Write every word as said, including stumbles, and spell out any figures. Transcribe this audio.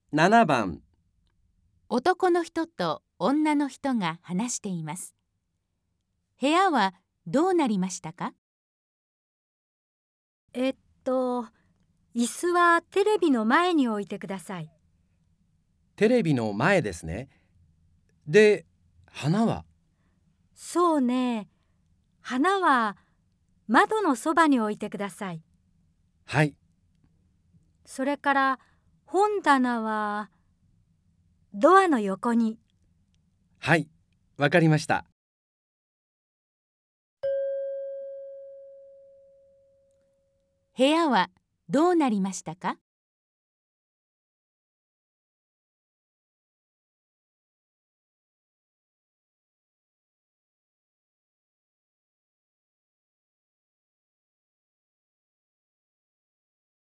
ななばん、 男の人と女の人が話しています。部屋はどうなりましたか？ えっと、椅子はテレビの前に置いてください。 テレビの前ですね。で、花は？ そうね。花は窓のそばに置いてください。 はい、 それから本棚はドアの横に。 はい、わかりました。 部屋はどうなりましたか？